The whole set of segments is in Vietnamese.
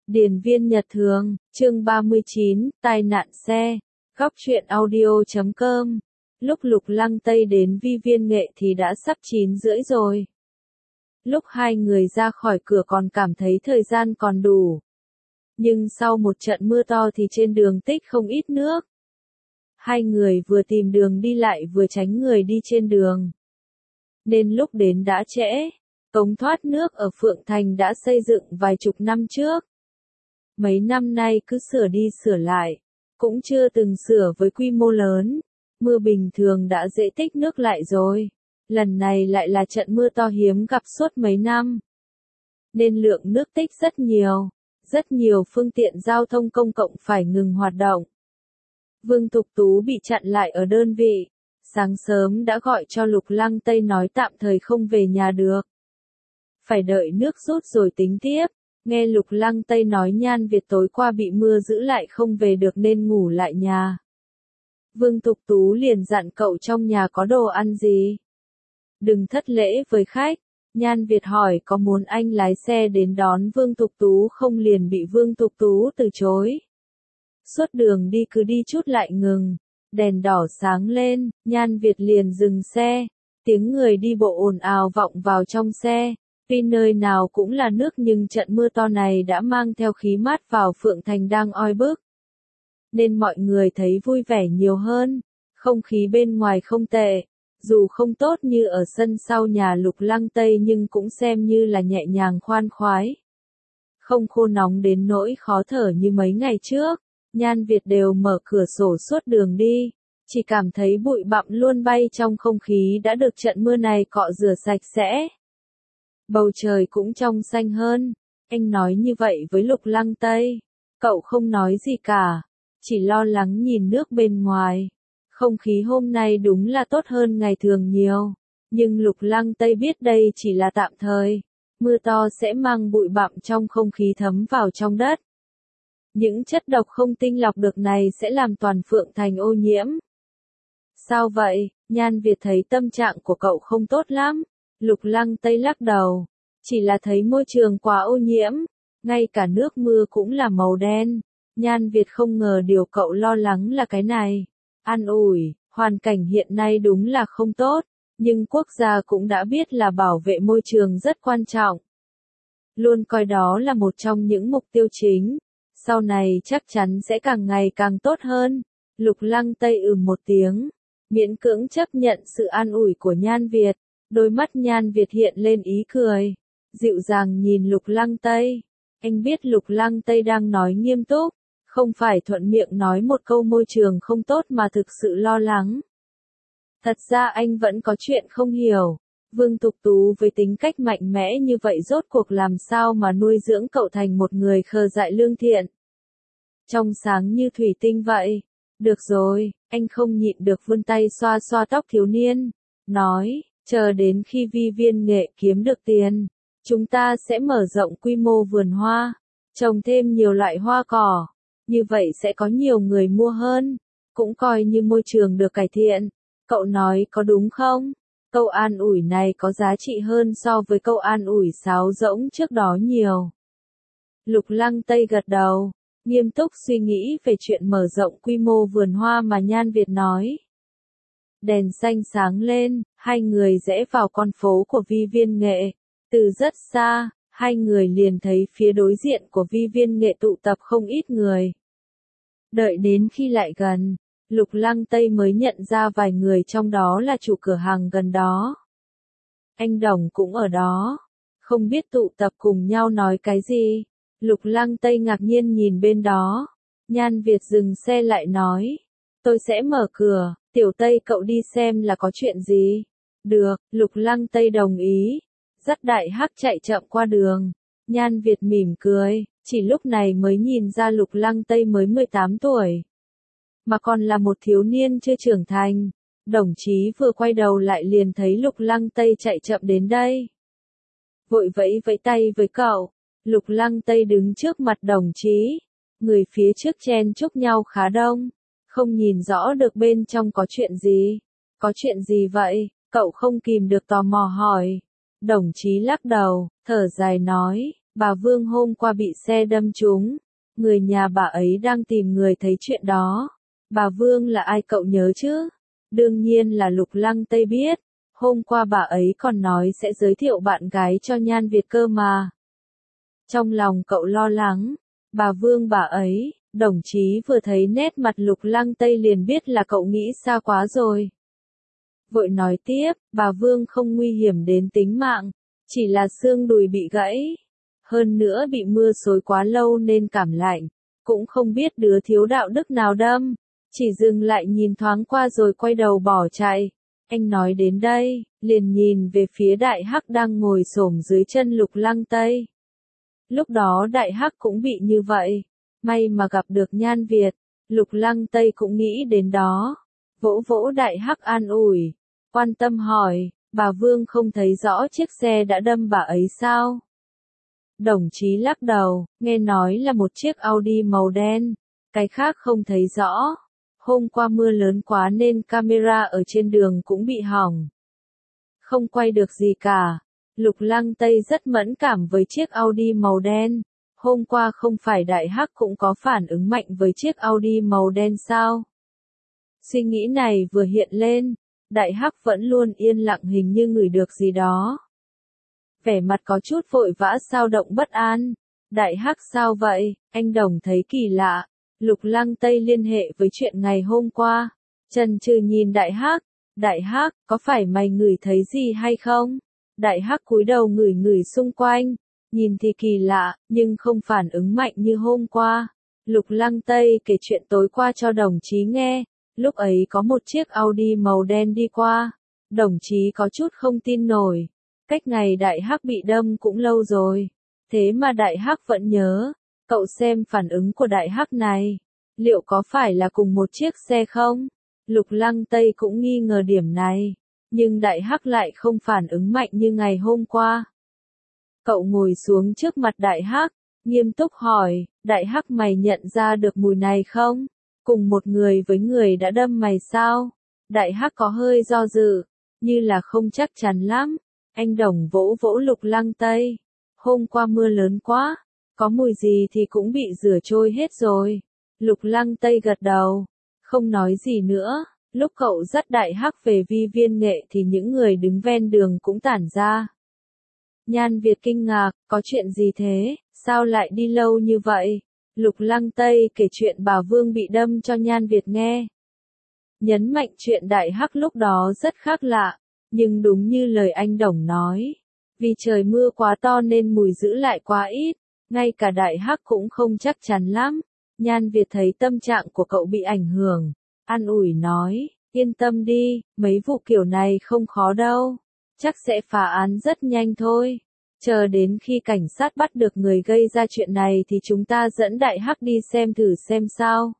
Điền viên Nhật Thường, chương 39, tai nạn xe. Góc truyện audio.com. Lúc Lục Lăng Tây đến Vi Viên Nghệ thì đã sắp 9 rưỡi rồi. Lúc hai người ra khỏi cửa còn cảm thấy thời gian còn đủ. Nhưng sau một trận mưa to thì trên đường tích không ít nước. Hai người vừa tìm đường đi lại vừa tránh người đi trên đường. Nên lúc đến đã trễ. Cống thoát nước ở Phượng Thành đã xây dựng vài chục năm trước. Mấy năm nay cứ sửa đi sửa lại, cũng chưa từng sửa với quy mô lớn. Mưa bình thường đã dễ tích nước lại rồi. Lần này lại là trận mưa to hiếm gặp suốt mấy năm. Nên lượng nước tích rất nhiều phương tiện giao thông công cộng phải ngừng hoạt động. Vương Tục Tú bị chặn lại ở đơn vị. Sáng sớm đã gọi cho Lục Lăng Tây nói tạm thời không về nhà được. Phải đợi nước rút rồi tính tiếp. Nghe Lục Lăng Tây nói Nhan Việt tối qua bị mưa giữ lại không về được nên ngủ lại nhà. Vương Tục Tú liền dặn cậu trong nhà có đồ ăn gì. Đừng thất lễ với khách. Nhan Việt hỏi có muốn anh lái xe đến đón Vương Tục Tú không liền bị Vương Tục Tú từ chối. Suốt đường đi cứ đi chút lại ngừng. Đèn đỏ sáng lên, Nhan Việt liền dừng xe. Tiếng người đi bộ ồn ào vọng vào trong xe. Tuy nơi nào cũng là nước nhưng trận mưa to này đã mang theo khí mát vào Phượng Thành đang oi bức. Nên mọi người thấy vui vẻ nhiều hơn. Không khí bên ngoài không tệ. Dù không tốt như ở sân sau nhà Lục Lăng Tây nhưng cũng xem như là nhẹ nhàng khoan khoái. Không khô nóng đến nỗi khó thở như mấy ngày trước. Nhan Việt đều mở cửa sổ suốt đường đi. Chỉ cảm thấy bụi bặm luôn bay trong không khí đã được trận mưa này cọ rửa sạch sẽ. Bầu trời cũng trong xanh hơn. Anh nói như vậy với Lục Lăng Tây. Cậu không nói gì cả. Chỉ lo lắng nhìn nước bên ngoài. Không khí hôm nay đúng là tốt hơn ngày thường nhiều. Nhưng Lục Lăng Tây biết đây chỉ là tạm thời. Mưa to sẽ mang bụi bặm trong không khí thấm vào trong đất. Những chất độc không tinh lọc được này sẽ làm toàn Phượng Thành ô nhiễm. Sao vậy? Nhan Việt thấy tâm trạng của cậu không tốt lắm. Lục Lăng Tây lắc đầu. Chỉ là thấy môi trường quá ô nhiễm. Ngay cả nước mưa cũng là màu đen. Nhan Việt không ngờ điều cậu lo lắng là cái này. An ủi, hoàn cảnh hiện nay đúng là không tốt. Nhưng quốc gia cũng đã biết là bảo vệ môi trường rất quan trọng. Luôn coi đó là một trong những mục tiêu chính. Sau này chắc chắn sẽ càng ngày càng tốt hơn. Lục Lăng Tây một tiếng. Miễn cưỡng chấp nhận sự an ủi của Nhan Việt. Đôi mắt Nhan Việt hiện lên ý cười. Dịu dàng nhìn Lục Lăng Tây. Anh biết Lục Lăng Tây đang nói nghiêm túc. Không phải thuận miệng nói một câu môi trường không tốt mà thực sự lo lắng. Thật ra anh vẫn có chuyện không hiểu. Vương Tục Tú với tính cách mạnh mẽ như vậy rốt cuộc làm sao mà nuôi dưỡng cậu thành một người khờ dại lương thiện. Trong sáng như thủy tinh vậy. Được rồi, anh không nhịn được vươn tay xoa xoa tóc thiếu niên. Nói, chờ đến khi Vi Viên Nghệ kiếm được tiền. Chúng ta sẽ mở rộng quy mô vườn hoa. Trồng thêm nhiều loại hoa cỏ. Như vậy sẽ có nhiều người mua hơn. Cũng coi như môi trường được cải thiện. Cậu nói có đúng không? Câu an ủi này có giá trị hơn so với câu an ủi sáo rỗng trước đó nhiều. Lục Lăng Tây gật đầu. Nghiêm túc suy nghĩ về chuyện mở rộng quy mô vườn hoa mà Nhan Việt nói. Đèn xanh sáng lên, hai người rẽ vào con phố của Vi Viên Nghệ. Từ rất xa, hai người liền thấy phía đối diện của Vi Viên Nghệ tụ tập không ít người. Đợi đến khi lại gần, Lục Lăng Tây mới nhận ra vài người trong đó là chủ cửa hàng gần đó. Anh Đồng cũng ở đó. Không biết tụ tập cùng nhau nói cái gì. Lục Lăng Tây ngạc nhiên nhìn bên đó. Nhan Việt dừng xe lại nói. Tôi sẽ mở cửa, Tiểu Tây cậu đi xem là có chuyện gì. Được, Lục Lăng Tây đồng ý. Dắt Đại Hắc chạy chậm qua đường. Nhan Việt mỉm cười, chỉ lúc này mới nhìn ra Lục Lăng Tây mới 18 tuổi. Mà còn là một thiếu niên chưa trưởng thành. Đồng chí vừa quay đầu lại liền thấy Lục Lăng Tây chạy chậm đến đây. Vội vẫy vẫy tay với cậu. Lục Lăng Tây đứng trước mặt đồng chí. Người phía trước chen chúc nhau khá đông. Không nhìn rõ được bên trong có chuyện gì. Có chuyện gì vậy? Cậu không kìm được tò mò hỏi. Đồng chí lắc đầu, thở dài nói. bà Vương hôm qua bị xe đâm trúng, người nhà bà ấy đang tìm người thấy chuyện đó. Bà Vương là ai cậu nhớ chứ? Đương nhiên là Lục Lăng Tây biết, hôm qua bà ấy còn nói sẽ giới thiệu bạn gái cho Nhan Việt cơ mà. Trong lòng cậu lo lắng, bà Vương bà ấy, đồng chí vừa thấy nét mặt Lục Lăng Tây liền biết là cậu nghĩ xa quá rồi. Vội nói tiếp, bà Vương không nguy hiểm đến tính mạng, chỉ là xương đùi bị gãy. Hơn nữa bị mưa xối quá lâu nên cảm lạnh, cũng không biết đứa thiếu đạo đức nào đâm, chỉ dừng lại nhìn thoáng qua rồi quay đầu bỏ chạy. Anh nói đến đây, liền nhìn về phía Đại Hắc đang ngồi xổm dưới chân Lục Lăng Tây. Lúc đó Đại Hắc cũng bị như vậy, may mà gặp được Nhan Việt, Lục Lăng Tây cũng nghĩ đến đó. Vỗ vỗ Đại Hắc an ủi, quan tâm hỏi, bà Vương không thấy rõ chiếc xe đã đâm bà ấy sao? Đồng chí lắc đầu, nghe nói là một chiếc Audi màu đen, cái khác không thấy rõ. Hôm qua mưa lớn quá nên camera ở trên đường cũng bị hỏng. Không quay được gì cả. Lục Lăng Tây rất mẫn cảm với chiếc Audi màu đen. Hôm qua không phải Đại Hắc cũng có phản ứng mạnh với chiếc Audi màu đen sao? Suy nghĩ này vừa hiện lên, Đại Hắc vẫn luôn yên lặng hình như ngửi được gì đó. Vẻ mặt có chút vội vã xao động bất an. Đại Hắc sao vậy? Anh Đồng thấy kỳ lạ. Lục Lăng Tây liên hệ với chuyện ngày hôm qua. Chần chừ nhìn Đại Hắc. Đại Hắc, có phải mày ngửi thấy gì hay không? Đại Hắc cúi đầu ngửi ngửi xung quanh. Nhìn thì kỳ lạ, nhưng không phản ứng mạnh như hôm qua. Lục Lăng Tây kể chuyện tối qua cho đồng chí nghe. Lúc ấy có một chiếc Audi màu đen đi qua. Đồng chí có chút không tin nổi. Cách ngày Đại Hắc bị đâm cũng lâu rồi. Thế mà Đại Hắc vẫn nhớ. Cậu xem phản ứng của Đại Hắc này. Liệu có phải là cùng một chiếc xe không? Lục Lăng Tây cũng nghi ngờ điểm này. Nhưng Đại Hắc lại không phản ứng mạnh như ngày hôm qua. Cậu ngồi xuống trước mặt Đại Hắc, nghiêm túc hỏi, Đại Hắc mày nhận ra được mùi này không? Cùng một người với người đã đâm mày sao? Đại Hắc có hơi do dự, như là không chắc chắn lắm. Anh Đồng vỗ vỗ Lục Lăng Tây. Hôm qua mưa lớn quá, có mùi gì thì cũng bị rửa trôi hết rồi. Lục Lăng Tây gật đầu, không nói gì nữa. Lúc cậu dắt Đại Hắc về Vi Viên Nghệ thì những người đứng ven đường cũng tản ra. Nhan Việt kinh ngạc, có chuyện gì thế, sao lại đi lâu như vậy? Lục Lăng Tây kể chuyện bà Vương bị đâm cho Nhan Việt nghe. Nhấn mạnh chuyện Đại Hắc lúc đó rất khác lạ, nhưng đúng như lời anh Đồng nói. Vì trời mưa quá to nên mùi giữ lại quá ít, ngay cả Đại Hắc cũng không chắc chắn lắm. Nhan Việt thấy tâm trạng của cậu bị ảnh hưởng, an ủi nói, yên tâm đi, mấy vụ kiểu này không khó đâu. Chắc sẽ phá án rất nhanh thôi. Chờ đến khi cảnh sát bắt được người gây ra chuyện này thì chúng ta dẫn Đại Hắc đi xem thử xem sao.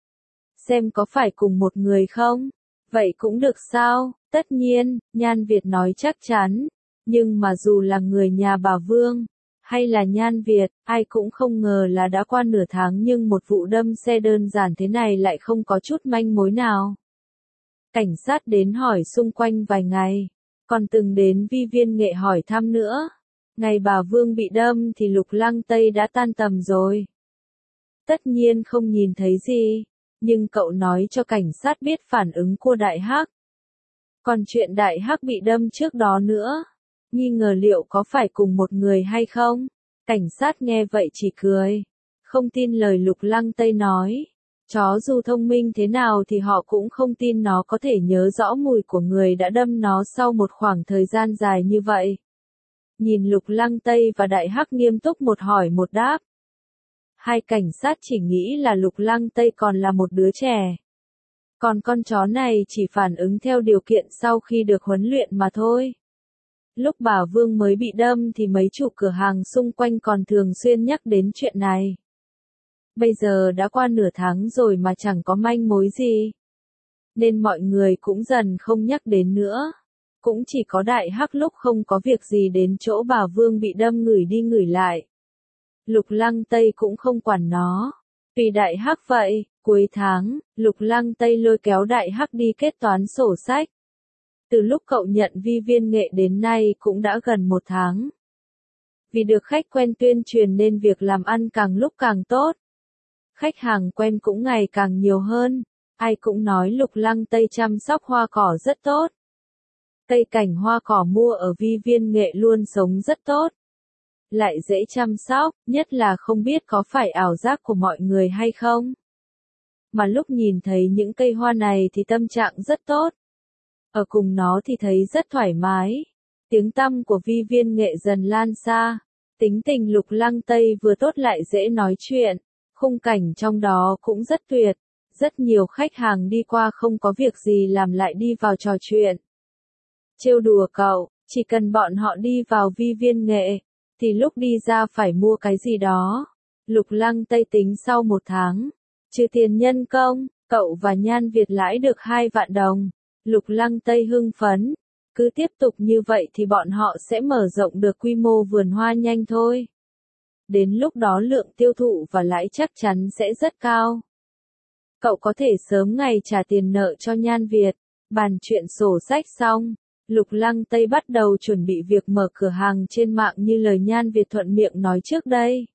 Xem có phải cùng một người không? Vậy cũng được sao? Tất nhiên, Nhan Việt nói chắc chắn. Nhưng mà dù là người nhà bà Vương, hay là Nhan Việt, ai cũng không ngờ là đã qua nửa tháng nhưng một vụ đâm xe đơn giản thế này lại không có chút manh mối nào. Cảnh sát đến hỏi xung quanh vài ngày, còn từng đến Vi Viên Nghệ hỏi thăm nữa. Ngày bà Vương bị đâm thì Lục Lăng Tây đã tan tầm rồi. Tất nhiên không nhìn thấy gì, nhưng cậu nói cho cảnh sát biết phản ứng của Đại Hắc. Còn chuyện Đại Hắc bị đâm trước đó nữa, nghi ngờ liệu có phải cùng một người hay không? Cảnh sát nghe vậy chỉ cười, không tin lời Lục Lăng Tây nói. Chó dù thông minh thế nào thì họ cũng không tin nó có thể nhớ rõ mùi của người đã đâm nó sau một khoảng thời gian dài như vậy. Nhìn Lục Lăng Tây và Đại Hắc nghiêm túc một hỏi một đáp. Hai cảnh sát chỉ nghĩ là Lục Lăng Tây còn là một đứa trẻ. Còn con chó này chỉ phản ứng theo điều kiện sau khi được huấn luyện mà thôi. Lúc bà Vương mới bị đâm thì mấy chủ cửa hàng xung quanh còn thường xuyên nhắc đến chuyện này. Bây giờ đã qua nửa tháng rồi mà chẳng có manh mối gì. Nên mọi người cũng dần không nhắc đến nữa. Cũng chỉ có Đại Hắc lúc không có việc gì đến chỗ bà Vương bị đâm ngửi đi ngửi lại. Lục Lăng Tây cũng không quản nó. Vì Đại Hắc vậy, cuối tháng, Lục Lăng Tây lôi kéo Đại Hắc đi kết toán sổ sách. Từ lúc cậu nhận Vi Viên Nghệ đến nay cũng đã gần một tháng. Vì được khách quen tuyên truyền nên việc làm ăn càng lúc càng tốt. Khách hàng quen cũng ngày càng nhiều hơn. Ai cũng nói Lục Lăng Tây chăm sóc hoa cỏ rất tốt. Cây cảnh hoa cỏ mua ở Vi Viên Nghệ luôn sống rất tốt. Lại dễ chăm sóc, nhất là không biết có phải ảo giác của mọi người hay không. Mà lúc nhìn thấy những cây hoa này thì tâm trạng rất tốt. Ở cùng nó thì thấy rất thoải mái. Tiếng tăm của Vi Viên Nghệ dần lan xa. Tính tình Lục Lăng Tây vừa tốt lại dễ nói chuyện. Khung cảnh trong đó cũng rất tuyệt. Rất nhiều khách hàng đi qua không có việc gì làm lại đi vào trò chuyện. Trêu đùa cậu, chỉ cần bọn họ đi vào Vi Viên Nghệ, thì lúc đi ra phải mua cái gì đó. Lục Lăng Tây tính sau 1 tháng, trừ tiền nhân công, cậu và Nhan Việt lãi được 2 vạn đồng. Lục Lăng Tây hưng phấn, cứ tiếp tục như vậy thì bọn họ sẽ mở rộng được quy mô vườn hoa nhanh thôi. Đến lúc đó lượng tiêu thụ và lãi chắc chắn sẽ rất cao. Cậu có thể sớm ngày trả tiền nợ cho Nhan Việt. Bàn chuyện sổ sách xong, Lục Lăng Tây bắt đầu chuẩn bị việc mở cửa hàng trên mạng như lời Nhan Việt thuận miệng nói trước đây.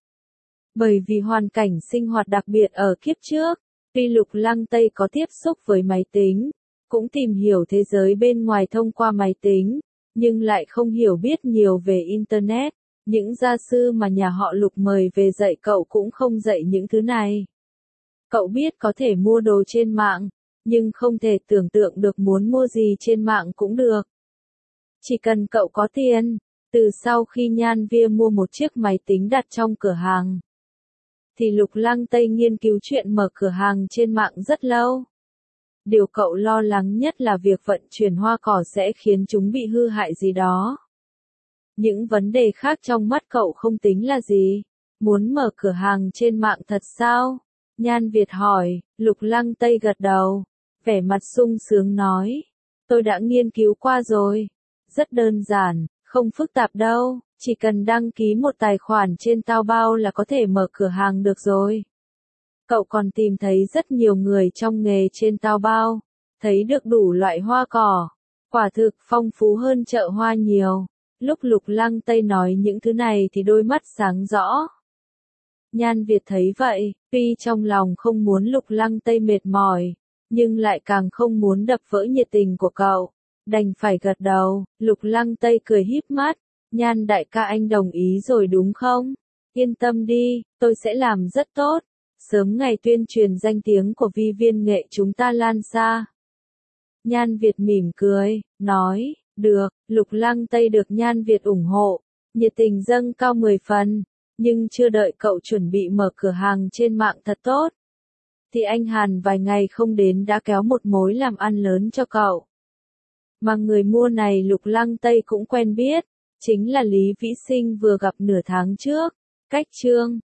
Bởi vì hoàn cảnh sinh hoạt đặc biệt ở kiếp trước, tuy Lục Lăng Tây có tiếp xúc với máy tính, cũng tìm hiểu thế giới bên ngoài thông qua máy tính, nhưng lại không hiểu biết nhiều về Internet. Những gia sư mà nhà họ Lục mời về dạy cậu cũng không dạy những thứ này. Cậu biết có thể mua đồ trên mạng, nhưng không thể tưởng tượng được muốn mua gì trên mạng cũng được. Chỉ cần cậu có tiền. Từ sau khi Nhan Via mua một chiếc máy tính đặt trong cửa hàng, thì Lục Lăng Tây nghiên cứu chuyện mở cửa hàng trên mạng rất lâu. Điều cậu lo lắng nhất là việc vận chuyển hoa cỏ sẽ khiến chúng bị hư hại gì đó. Những vấn đề khác trong mắt cậu không tính là gì. Muốn mở cửa hàng trên mạng thật sao? Nhan Việt hỏi. Lục Lăng Tây gật đầu, vẻ mặt sung sướng nói. Tôi đã nghiên cứu qua rồi. Rất đơn giản, không phức tạp đâu, chỉ cần đăng ký một tài khoản trên Taobao là có thể mở cửa hàng được rồi. Cậu còn tìm thấy rất nhiều người trong nghề trên Taobao, thấy được đủ loại hoa cỏ. Quả thực phong phú hơn chợ hoa nhiều. Lúc Lục Lăng Tây nói những thứ này thì đôi mắt sáng rõ. Nhan Việt thấy vậy, tuy trong lòng không muốn Lục Lăng Tây mệt mỏi, nhưng lại càng không muốn đập vỡ nhiệt tình của cậu. Đành phải gật đầu. Lục Lăng Tây cười híp mắt. Nhan đại ca anh đồng ý rồi đúng không? Yên tâm đi, tôi sẽ làm rất tốt. Sớm ngày tuyên truyền danh tiếng của Vi Viên Nghệ chúng ta lan xa. Nhan Việt mỉm cười, nói, được. Lục Lăng Tây được Nhan Việt ủng hộ, nhiệt tình dâng cao 10 phần. Nhưng chưa đợi cậu chuẩn bị mở cửa hàng trên mạng thật tốt, thì anh Hàn vài ngày không đến đã kéo một mối làm ăn lớn cho cậu. Mà người mua này Lục Lăng Tây cũng quen biết, chính là Lý Vĩ Sinh vừa gặp nửa tháng trước. Cách chương